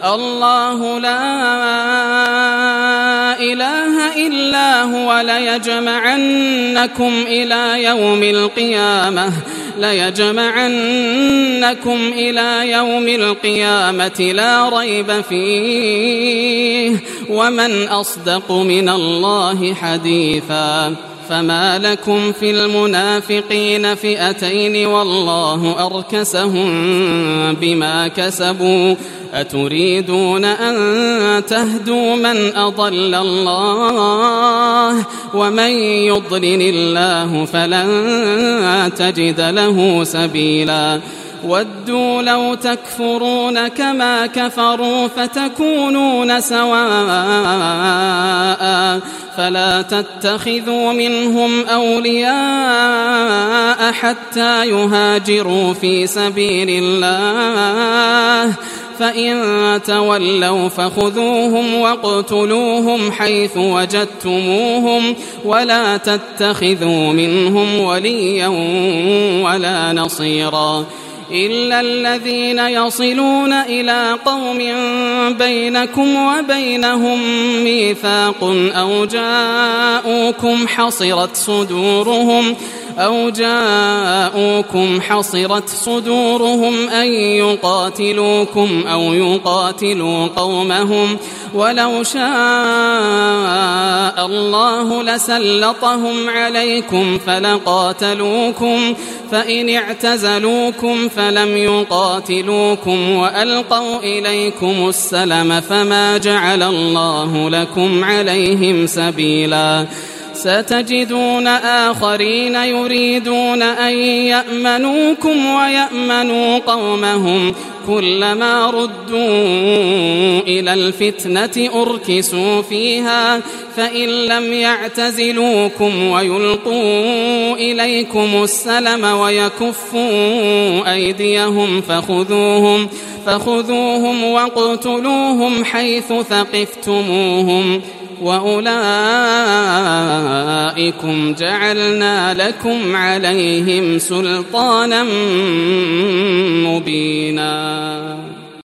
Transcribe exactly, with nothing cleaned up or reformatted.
الله لا إله إلا هو ليجمعنكم إلى يوم القيامة ليجمعنكم إلى يوم القيامة لا ريب فيه ومن أصدق من الله حديثا. فما لكم في المنافقين فئتين والله أركسهم بما كسبوا أتريدون أن تهدوا من أضل الله ومن يضلل الله فلن تجد له سبيلا. ودوا لو تكفرون كما كفروا فتكونون سواء فلا تتخذوا منهم أولياء حتى يهاجروا في سبيل الله فإن تولوا فخذوهم واقتلوهم حيث وجدتموهم ولا تتخذوا منهم وليا ولا نصيرا إلا الذين يصلون إلى قوم بينكم وبينهم ميثاق أو جاءوكم حصرت صدورهم أو جاءوكم حصرت صدورهم أن يقاتلوكم أو يقاتلوا قومهم ولو شاء الله لسلطهم عليكم فلقاتلوكم فإن اعتزلوكم فلم يقاتلوكم وألقوا إليكم السلم فما جعل الله لكم عليهم سبيلا. ستجدون آخرين يريدون أن يأمنوكم ويأمنوا قومهم كلما ردوا إلى الفتنة أركسوا فيها فإن لم يعتزلوكم ويلقوا إليكم السلم ويكفوا أيديهم فخذوهم فخذوهم واقتلوهم حيث ثقفتموهم وأولئكم جعلنا لكم عليهم سلطانا مبينا.